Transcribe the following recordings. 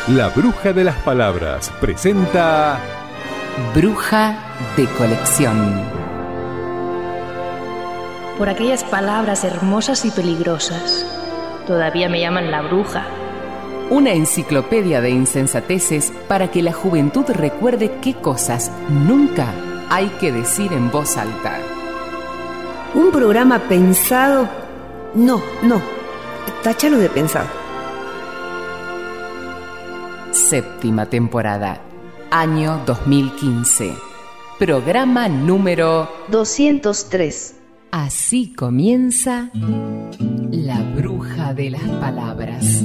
La Bruja de las Palabras presenta Bruja de Colección. Por aquellas palabras hermosas y peligrosas, todavía me llaman la bruja. Una enciclopedia de insensateces para que la juventud recuerde qué cosas nunca hay que decir en voz alta. Un programa pensado... No, táchalo de pensado. Séptima temporada, año 2015. Programa número 203. Así comienza La Bruja de las Palabras.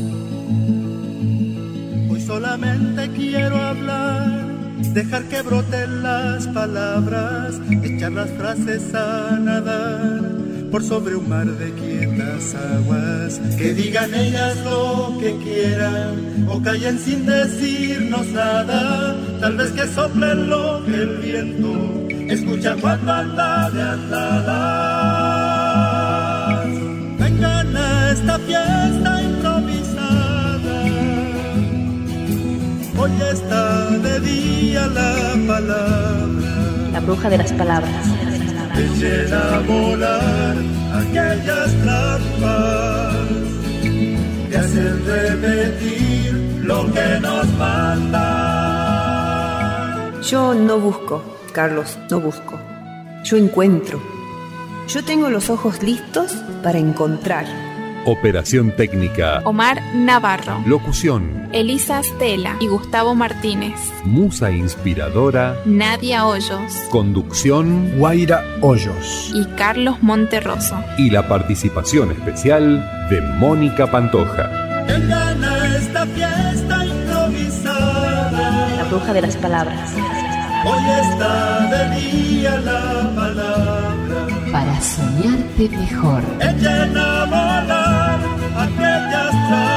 Hoy solamente quiero hablar, dejar que broten las palabras, echar las frases a nadar por sobre un mar de quietas aguas. Que digan ellas lo que quieran o callen sin decirnos nada. Tal vez que soplen lo que el viento escucha cuando anda de andadas. Vengan a esta fiesta improvisada. Hoy está de día la palabra, La bruja de las palabras. echen a volar aquellas trampas que hacen repetir lo que nos mandan. Yo no busco, Carlos, no busco. Yo encuentro. Yo tengo los ojos listos para encontrar. Operación técnica Omar Navarro, Locución Elisa Stella y Gustavo Martínez. Musa inspiradora Nadia Hoyos Conducción Guaira Hoyos y Carlos Monterroso. y la participación especial de Mónica Pantoja. Vengan a esta fiesta improvisada. La bruja de las palabras. Hoy está de día la palabra, Para soñarte mejor. echen a volar aquellas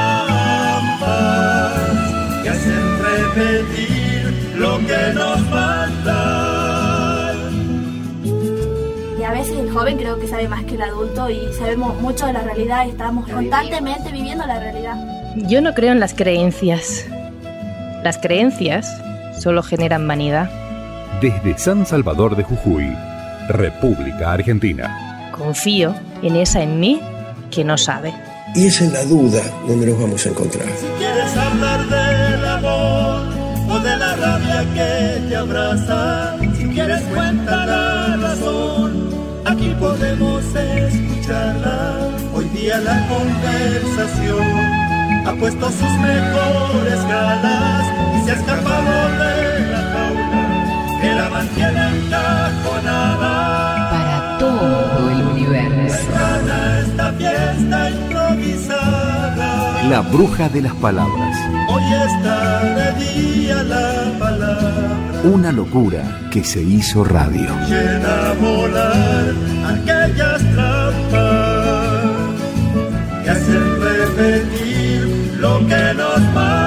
trampas que hacen repetir lo que nos mandan. Y a veces el joven creo que sabe más que el adulto y sabemos mucho de la realidad y estamos constantemente viviendo la realidad. Yo no creo en las creencias. Las creencias solo generan vanidad. Desde San Salvador de Jujuy, República Argentina. Confío en esa en mí que no sabe. Y es en la duda donde nos vamos a encontrar. Si quieres hablar del amor o de la rabia que te abraza, si quieres cuenta la razón, aquí podemos escucharla. Hoy día la conversación ha puesto sus mejores galas y se ha escapado de la jaula que la mantiene encajonada. Para todo el universo. Gana esta fiesta improvisada. La Bruja de las Palabras. Hoy está de día la palabra, Una locura que se hizo radio. llena a volar aquellas trampas que hacen repetir lo que nos manda.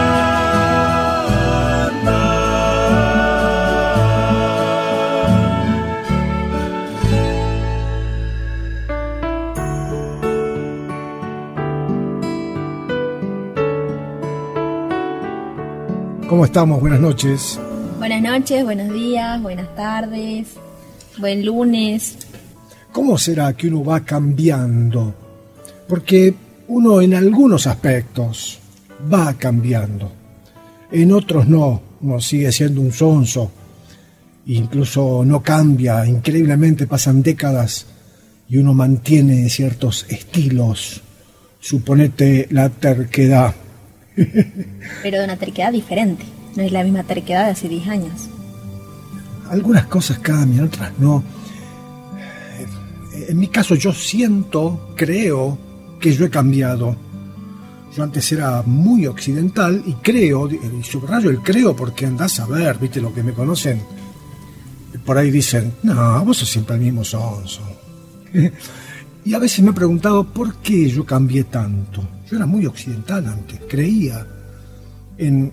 ¿Cómo estamos? Buenas noches. Buenas noches, buenos días, buenas tardes, buen lunes. ¿Cómo será que uno va cambiando? Porque uno en algunos aspectos va cambiando. En otros no. Uno sigue siendo un sonso. Incluso no cambia. Increíblemente pasan décadas y uno mantiene ciertos estilos. Suponete la terquedad. Pero de una terquedad diferente, no es la misma terquedad de hace 10 años. Algunas cosas cambian, otras no. En mi caso yo creo que yo he cambiado. Yo antes era muy occidental y creo, y subrayo el creo porque andás a ver, viste, lo que me conocen, por ahí dicen, no, vos sos siempre el mismo sonso. Y a veces me he preguntado por qué yo cambié tanto. Yo era muy occidental antes, creía en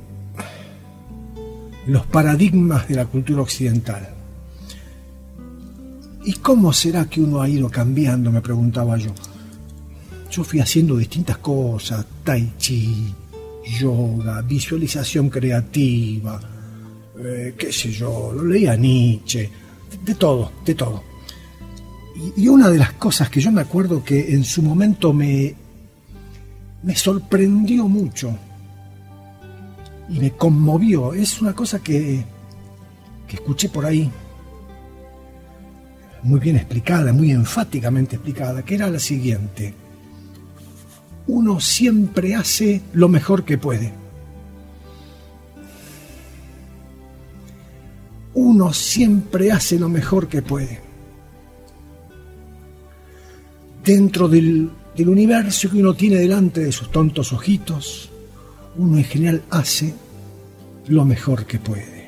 los paradigmas de la cultura occidental. ¿Y cómo será que uno ha ido cambiando?, me preguntaba yo. Yo fui haciendo distintas cosas, tai chi, yoga, visualización creativa, qué sé yo, lo leía Nietzsche, de todo. Y una de las cosas que yo me acuerdo que en su momento me sorprendió mucho y me conmovió, es una cosa que escuché por ahí, muy bien explicada, muy enfáticamente explicada, que era la siguiente: uno siempre hace lo mejor que puede. Uno siempre hace lo mejor que puede. Dentro del universo que uno tiene delante de sus tontos ojitos, uno en general hace lo mejor que puede.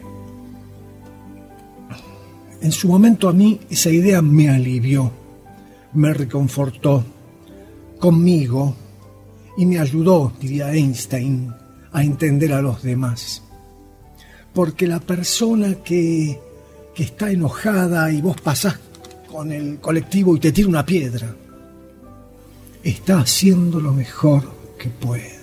En su momento a mí esa idea me alivió, me reconfortó conmigo y me ayudó, diría Einstein, a entender a los demás. Porque la persona que está enojada y vos pasás con el colectivo y te tira una piedra, está haciendo lo mejor que puede.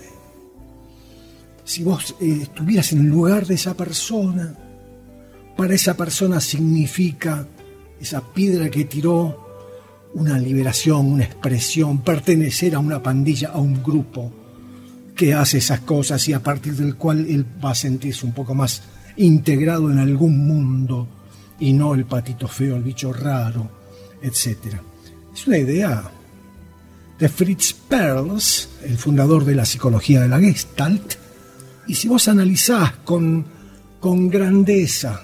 Si vos estuvieras en el lugar de esa persona, para esa persona significa esa piedra que tiró una liberación, una expresión, pertenecer a una pandilla, a un grupo que hace esas cosas y a partir del cual él va a sentirse un poco más integrado en algún mundo y no el patito feo, el bicho raro, etc. Es una idea de Fritz Perls, el fundador de la psicología de la Gestalt, y si vos analizás con grandeza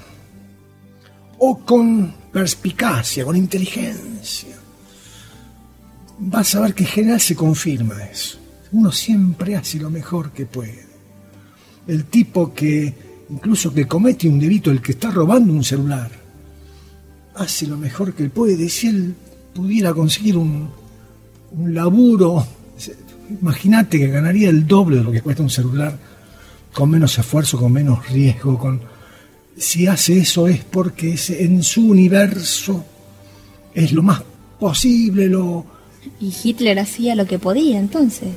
o con perspicacia, con inteligencia, vas a ver que en general se confirma eso. Uno siempre hace lo mejor que puede. El tipo que incluso que comete un delito, el que está robando un celular, hace lo mejor que puede. Si él pudiera conseguir un laburo, imagínate que ganaría el doble de lo que cuesta un celular, con menos esfuerzo, con menos riesgo. Si hace eso es porque en su universo es lo más posible. ¿Y Hitler hacía lo que podía entonces?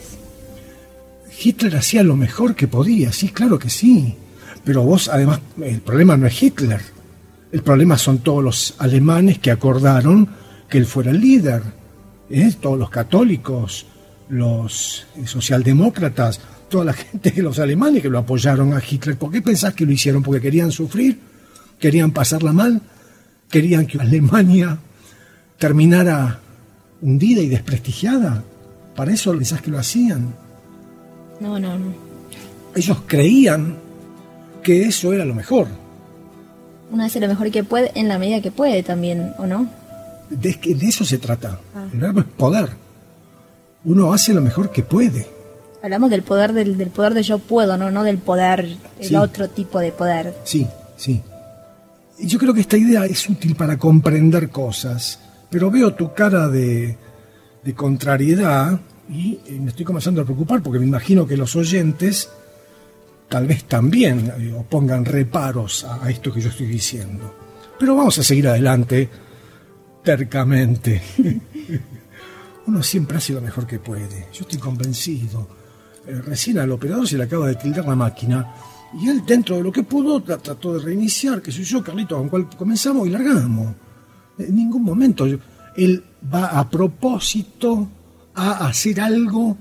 Hitler hacía lo mejor que podía, sí, claro que sí. Pero vos, además, el problema no es Hitler. El problema son todos los alemanes que acordaron que él fuera el líder. Todos los católicos, los socialdemócratas, toda la gente de los alemanes que lo apoyaron a Hitler. ¿Por qué pensás que lo hicieron? ¿Porque querían sufrir? ¿Querían pasarla mal? ¿Querían que Alemania terminara hundida y desprestigiada? ¿Para eso pensás que lo hacían? No. Ellos creían que eso era lo mejor. Uno hace lo mejor que puede en la medida que puede también, ¿o no? De eso se trata. El verbo es poder. Uno hace lo mejor que puede. Hablamos del poder del poder de yo puedo, no del poder, el otro tipo de poder. Sí. Y yo creo que esta idea es útil para comprender cosas, pero veo tu cara de contrariedad y me estoy comenzando a preocupar porque me imagino que los oyentes tal vez también pongan reparos a esto que yo estoy diciendo. Pero vamos a seguir adelante tercamente. Uno siempre hace lo mejor que puede. Yo estoy convencido. Recién al operador se le acaba de tildar la máquina y él, dentro de lo que pudo, trató de reiniciar, qué sé yo, Carlito, con cual comenzamos y largamos. En ningún momento él va a propósito a hacer algo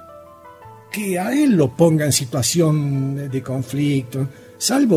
que a él lo ponga en situación de conflicto, salvo,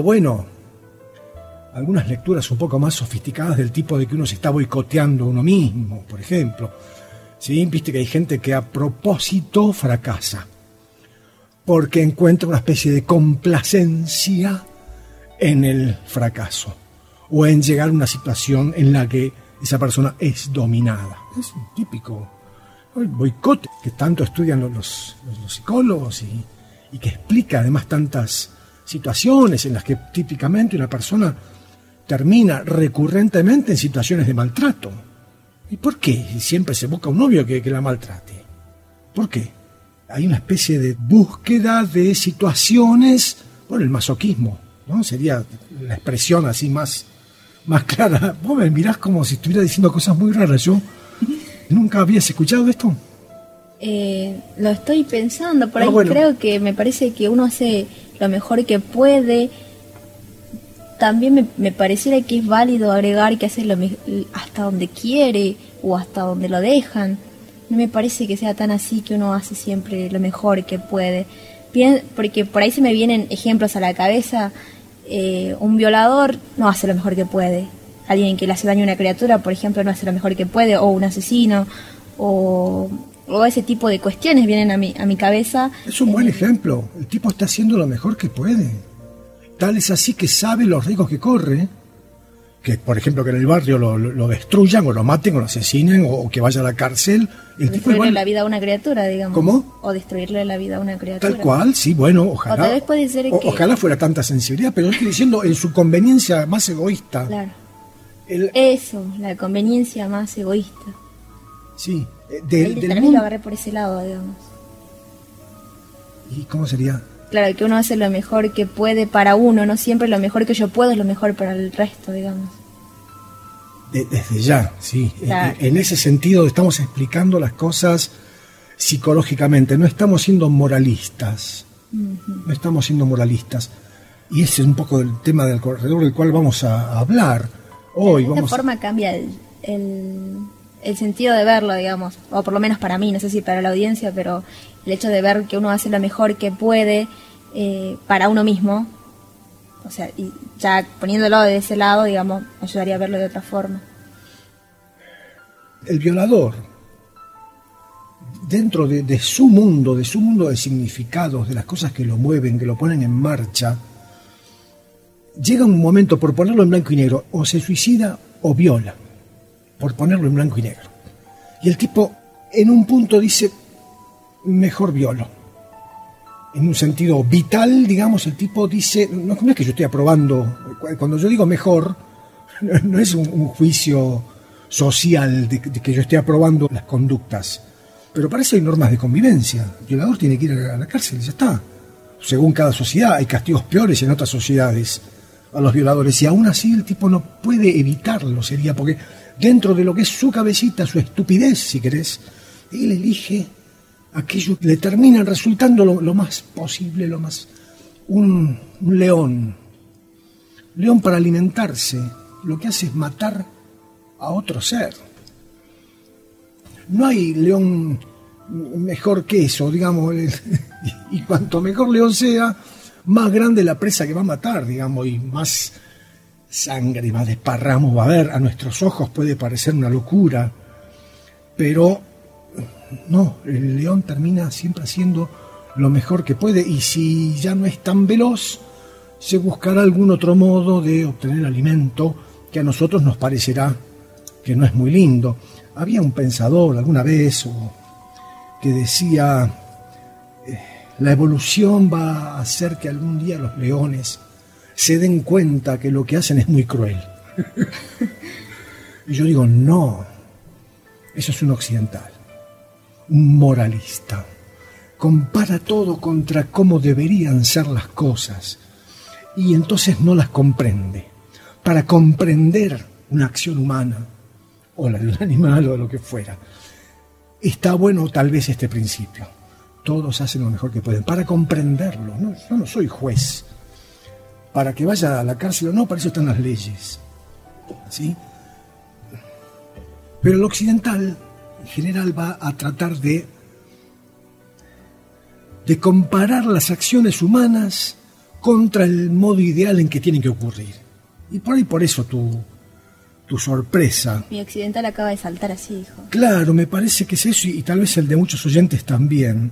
algunas lecturas un poco más sofisticadas del tipo de que uno se está boicoteando a uno mismo, por ejemplo. ¿Sí? Viste que hay gente que a propósito fracasa, porque encuentra una especie de complacencia en el fracaso, o en llegar a una situación en la que esa persona es dominada. Es un típico boicot que tanto estudian los psicólogos y que explica además tantas situaciones en las que típicamente una persona termina recurrentemente en situaciones de maltrato. ¿Y por qué siempre se busca un novio que la maltrate? ¿Por qué? Hay una especie de búsqueda de situaciones, el masoquismo, ¿no? Sería la expresión así más clara. Vos me mirás como si estuviera diciendo cosas muy raras. Yo ¿nunca habías escuchado esto? Lo estoy pensando, por ahí bueno. Creo que me parece que uno hace lo mejor que puede. También me pareciera que es válido agregar que hace hasta donde quiere o hasta donde lo dejan. No me parece que sea tan así que uno hace siempre lo mejor que puede. Bien, porque por ahí se me vienen ejemplos a la cabeza. Un violador no hace lo mejor que puede. Alguien que le hace daño a una criatura, por ejemplo, no hace lo mejor que puede. O un asesino, o ese tipo de cuestiones vienen a mi cabeza. Es un buen ejemplo. El tipo está haciendo lo mejor que puede. Tal es así que sabe los riesgos que corre. Que, por ejemplo, que en el barrio lo destruyan o lo maten o lo asesinen o que vaya a la cárcel. El tipo destruirle la vida a una criatura, digamos. ¿Cómo? O destruirle la vida a una criatura. Tal cual, sí, bueno, ojalá. O tal vez puede ser que... Ojalá fuera tanta sensibilidad, pero estoy diciendo en su conveniencia más egoísta. Claro. Eso, la conveniencia más egoísta. Sí. También lo agarré por ese lado, digamos. ¿Y cómo sería? Claro, que uno hace lo mejor que puede para uno, no siempre lo mejor que yo puedo es lo mejor para el resto, digamos. Desde ya, sí. Claro. En ese sentido estamos explicando las cosas psicológicamente, no estamos siendo moralistas. Uh-huh. No estamos siendo moralistas. Y ese es un poco el tema alrededor del cual vamos a hablar hoy. De esta forma cambia el sentido de verlo, digamos, o por lo menos para mí, no sé si para la audiencia, pero el hecho de ver que uno hace lo mejor que puede para uno mismo, o sea, y ya poniéndolo de ese lado, digamos, ayudaría a verlo de otra forma. El violador, dentro de su mundo de significados, de las cosas que lo mueven, que lo ponen en marcha, llega un momento, por ponerlo en blanco y negro, o se suicida o viola, por ponerlo en blanco y negro. Y el tipo, en un punto dice, mejor violo. En un sentido vital, digamos, el tipo dice, no es que yo estoy aprobando, cuando yo digo mejor, no es un juicio social de que yo esté aprobando las conductas, pero para eso hay normas de convivencia. El violador tiene que ir a la cárcel, ya está. Según cada sociedad, hay castigos peores en otras sociedades a los violadores, y aún así el tipo no puede evitarlo, sería porque dentro de lo que es su cabecita, su estupidez, si querés, él elige aquello que le termina resultando lo más posible, lo más... Un león para alimentarse, lo que hace es matar a otro ser. No hay león mejor que eso, digamos, y cuanto mejor león sea, más grande la presa que va a matar, digamos, y más sangre, más desparramos va a haber. A nuestros ojos puede parecer una locura, pero no, el león termina siempre haciendo lo mejor que puede, y si ya no es tan veloz, se buscará algún otro modo de obtener alimento que a nosotros nos parecerá que no es muy lindo. Había un pensador alguna vez que decía, la evolución va a hacer que algún día los leones se den cuenta que lo que hacen es muy cruel. Y yo digo, no, eso es un occidental, un moralista. Compara todo contra cómo deberían ser las cosas y entonces no las comprende. Para comprender una acción humana o la de un animal o de lo que fuera, está bueno tal vez este principio. Todos hacen lo mejor que pueden. Para comprenderlo, yo no soy juez. Para que vaya a la cárcel o no, para eso están las leyes, ¿sí? Pero el occidental, en general, va a tratar de comparar las acciones humanas contra el modo ideal en que tienen que ocurrir. Y por eso tu sorpresa. Mi occidental acaba de saltar así, hijo. Claro, me parece que es eso, y tal vez el de muchos oyentes también.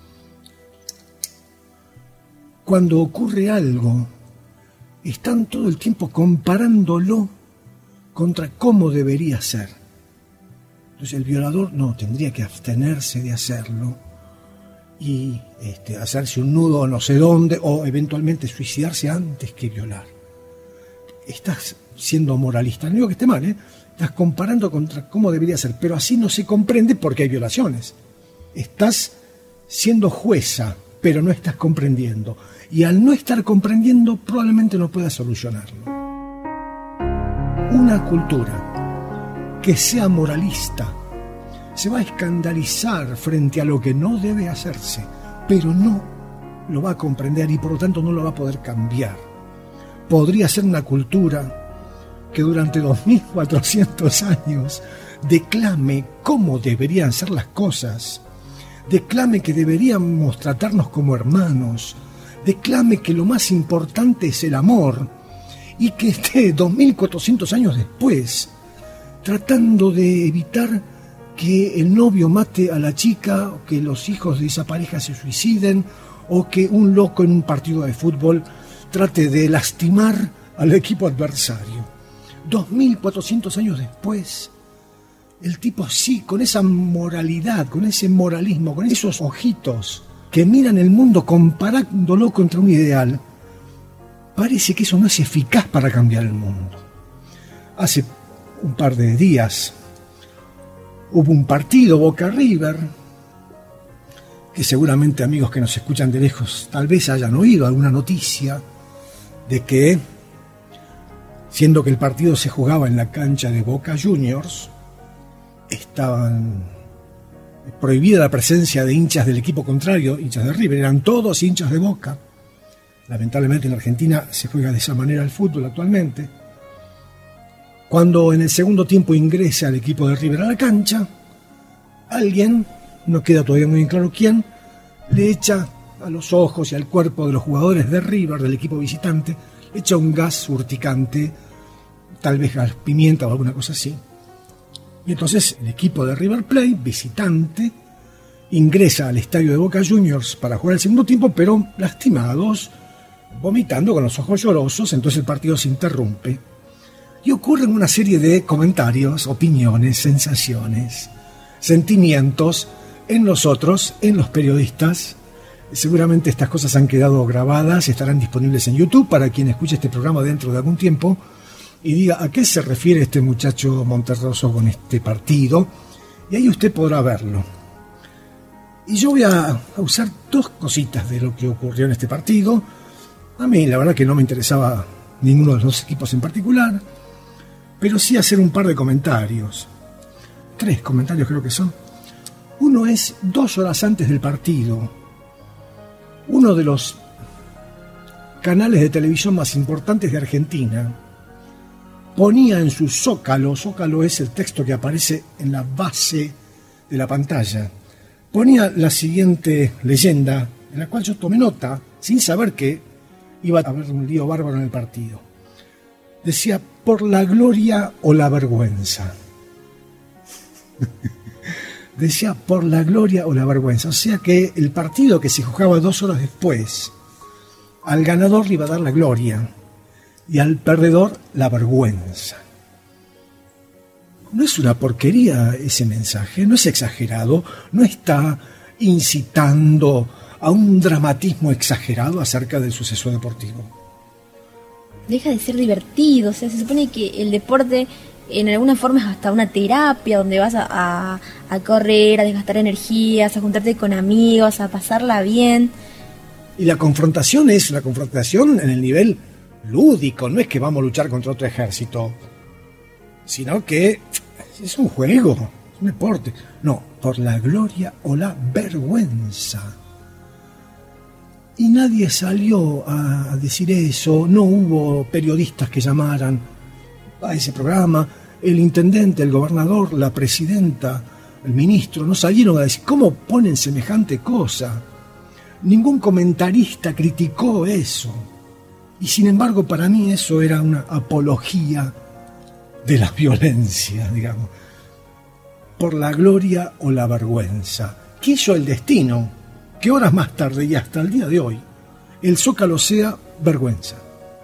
Cuando ocurre algo, están todo el tiempo comparándolo contra cómo debería ser. Entonces el violador no, tendría que abstenerse de hacerlo y hacerse un nudo no sé dónde, o eventualmente suicidarse antes que violar. Estás siendo moralista, no digo que esté mal, estás comparando contra cómo debería ser, pero así no se comprende porque hay violaciones. Estás siendo jueza, pero no estás comprendiendo. Y al no estar comprendiendo, probablemente no puedas solucionarlo. Una cultura que sea moralista se va a escandalizar frente a lo que no debe hacerse, pero no lo va a comprender y por lo tanto no lo va a poder cambiar. Podría ser una cultura que durante 2400 años declame cómo deberían ser las cosas, declame que deberíamos tratarnos como hermanos, declame que lo más importante es el amor, y que esté 2400 años después tratando de evitar que el novio mate a la chica, o que los hijos de esa pareja se suiciden, o que un loco en un partido de fútbol trate de lastimar al equipo adversario. 2400 años después, el tipo sí, con esa moralidad, con ese moralismo, con esos ojitos que miran el mundo comparándolo contra un ideal, parece que eso no es eficaz para cambiar el mundo. Hace un par de días hubo un partido, Boca River, que seguramente amigos que nos escuchan de lejos tal vez hayan oído alguna noticia de que, siendo que el partido se jugaba en la cancha de Boca Juniors, estaban prohibida la presencia de hinchas del equipo contrario, hinchas de River, eran todos hinchas de Boca. Lamentablemente en Argentina se juega de esa manera el fútbol actualmente. Cuando en el segundo tiempo ingresa el equipo de River a la cancha, alguien, no queda todavía muy bien claro quién, le echa a los ojos y al cuerpo de los jugadores de River, del equipo visitante, le echa un gas urticante, tal vez gas pimienta o alguna cosa así. Y entonces el equipo de River Plate, visitante, ingresa al estadio de Boca Juniors para jugar el segundo tiempo, pero lastimados, vomitando con los ojos llorosos, entonces el partido se interrumpe. Y ocurren una serie de comentarios, opiniones, sensaciones, sentimientos en nosotros, en los periodistas. Seguramente estas cosas han quedado grabadas, estarán disponibles en YouTube para quien escuche este programa dentro de algún tiempo y diga a qué se refiere este muchacho Monterroso con este partido, y ahí usted podrá verlo. Y yo voy a usar dos cositas de lo que ocurrió en este partido. A mí la verdad que no me interesaba ninguno de los equipos en particular, pero sí hacer un par de comentarios. 3 comentarios creo que son. Uno es 2 horas antes del partido. Uno de los canales de televisión más importantes de Argentina ponía en su zócalo es el texto que aparece en la base de la pantalla, ponía la siguiente leyenda, en la cual yo tomé nota, sin saber que iba a haber un lío bárbaro en el partido. Decía, por la gloria o la vergüenza. Decía, por la gloria o la vergüenza. O sea que el partido que se jugaba 2 horas después, al ganador le iba a dar la gloria y al perdedor la vergüenza. No es una porquería ese mensaje, no es exagerado, no está incitando a un dramatismo exagerado acerca del suceso deportivo. Deja de ser divertido, o sea, se supone que el deporte en alguna forma es hasta una terapia donde vas a correr, a desgastar energías, a juntarte con amigos, a pasarla bien. Y la confrontación es la confrontación en el nivel lúdico, no es que vamos a luchar contra otro ejército, sino que es un juego, es un deporte. No, por la gloria o la vergüenza. Y nadie salió a decir eso, no hubo periodistas que llamaran a ese programa, el intendente, el gobernador, la presidenta, el ministro, no salieron a decir cómo ponen semejante cosa. Ningún comentarista criticó eso. Y sin embargo, para mí eso era una apología de la violencia, digamos. Por la gloria o la vergüenza. Quiso el destino que horas más tarde y hasta el día de hoy el Zócalo sea vergüenza.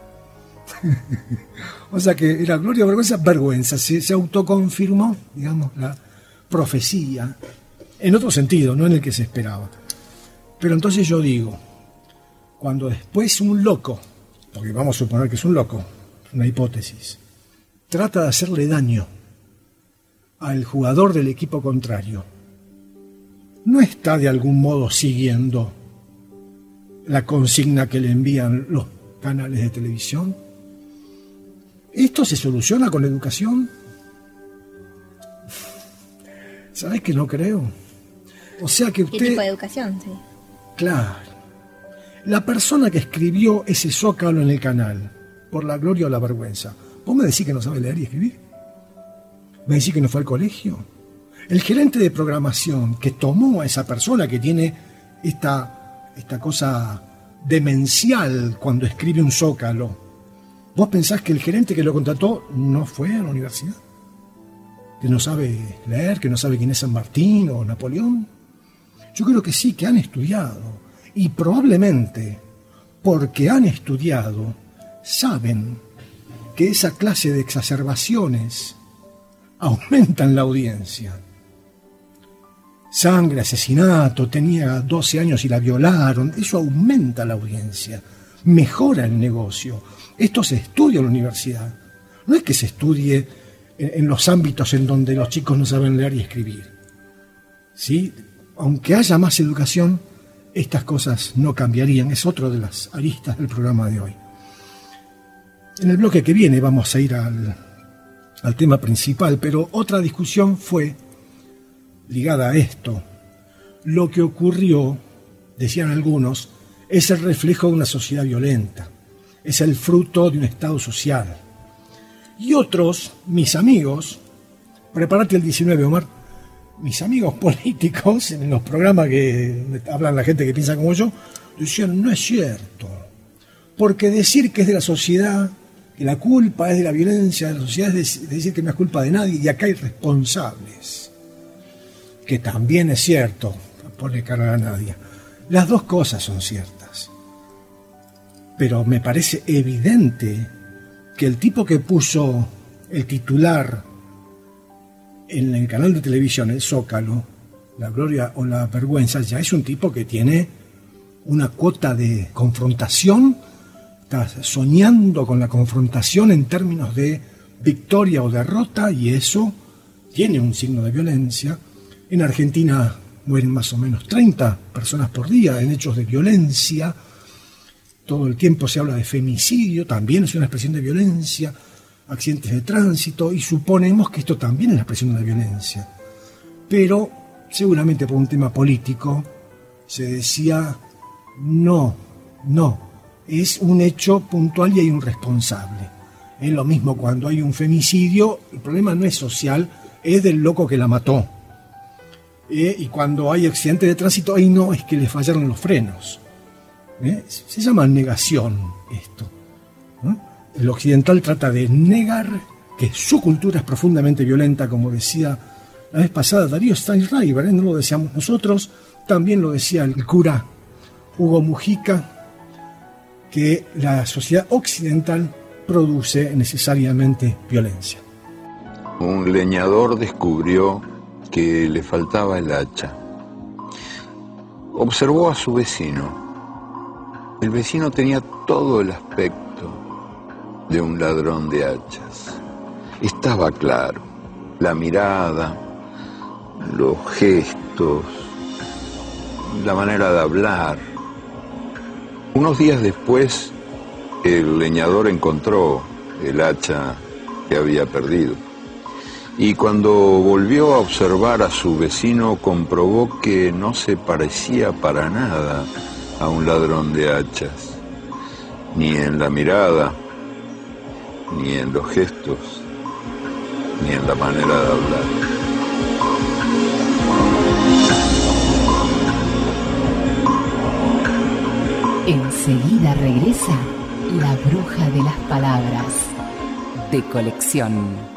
O sea que era gloria o vergüenza, vergüenza. Se autoconfirmó, digamos, la profecía. En otro sentido, no en el que se esperaba. Pero entonces yo digo, cuando después un loco, porque vamos a suponer que es un loco, una hipótesis, trata de hacerle daño al jugador del equipo contrario, no está de algún modo siguiendo la consigna que le envían los canales de televisión. ¿Esto se soluciona con la educación? ¿Sabés que no creo? O sea que usted... ¿Qué tipo de educación? Sí. Claro. La persona que escribió ese zócalo en el canal, por la gloria o la vergüenza, ¿vos me decís que no sabe leer y escribir? ¿Me decís que no fue al colegio? El gerente de programación que tomó a esa persona que tiene esta cosa demencial cuando escribe un zócalo, ¿vos pensás que el gerente que lo contrató no fue a la universidad? ¿Que no sabe leer? ¿Que no sabe quién es San Martín o Napoleón? Yo creo que sí, que han estudiado. Y probablemente, porque han estudiado, saben que esa clase de exacerbaciones aumentan la audiencia. Sangre, asesinato, tenía 12 años y la violaron. Eso aumenta la audiencia, mejora el negocio. Esto se estudia en la universidad. No es que se estudie en los ámbitos en donde los chicos no saben leer y escribir. ¿Sí? Aunque haya más educación, estas cosas no cambiarían. Es otra de las aristas del programa de hoy. En el bloque que viene vamos a ir al tema principal, pero otra discusión fue ligada a esto. Lo que ocurrió, decían algunos, es el reflejo de una sociedad violenta, es el fruto de un estado social. Y otros, mis amigos, prepárate el 19, Omar, mis amigos políticos, en los programas que hablan la gente que piensa como yo, decían, no es cierto, porque decir que es de la sociedad, que la culpa es de la violencia de la sociedad, es decir que no es culpa de nadie, y acá hay responsables. Que también es cierto, pone cara a nadie. Las dos cosas son ciertas. Pero me parece evidente que el tipo que puso el titular en el canal de televisión, el Zócalo, la gloria o la vergüenza, ya es un tipo que tiene una cuota de confrontación, está soñando con la confrontación en términos de victoria o derrota, y eso tiene un signo de violencia. En Argentina mueren más o menos 30 personas por día en hechos de violencia. Todo el tiempo se habla de femicidio, también es una expresión de violencia, accidentes de tránsito, y suponemos que esto también es la expresión de violencia. Pero seguramente por un tema político se decía no, es un hecho puntual y hay un responsable. Es lo mismo cuando hay un femicidio, el problema no es social, es del loco que la mató. Y cuando hay accidente de tránsito, ahí no, es que le fallaron los frenos. Se llama negación esto. El occidental trata de negar que su cultura es profundamente violenta, como decía la vez pasada Darío Steinreiber, no lo decíamos nosotros, también lo decía el cura Hugo Mujica, que la sociedad occidental produce necesariamente violencia. Un leñador descubrió que le faltaba el hacha. Observó a su vecino. El vecino tenía todo el aspecto de un ladrón de hachas. Estaba claro, la mirada, los gestos, la manera de hablar. Unos días después, el leñador encontró el hacha que había perdido. Y cuando volvió a observar a su vecino, comprobó que no se parecía para nada a un ladrón de hachas, ni en la mirada, ni en los gestos, ni en la manera de hablar. Enseguida regresa La Bruja de las Palabras, de Colección.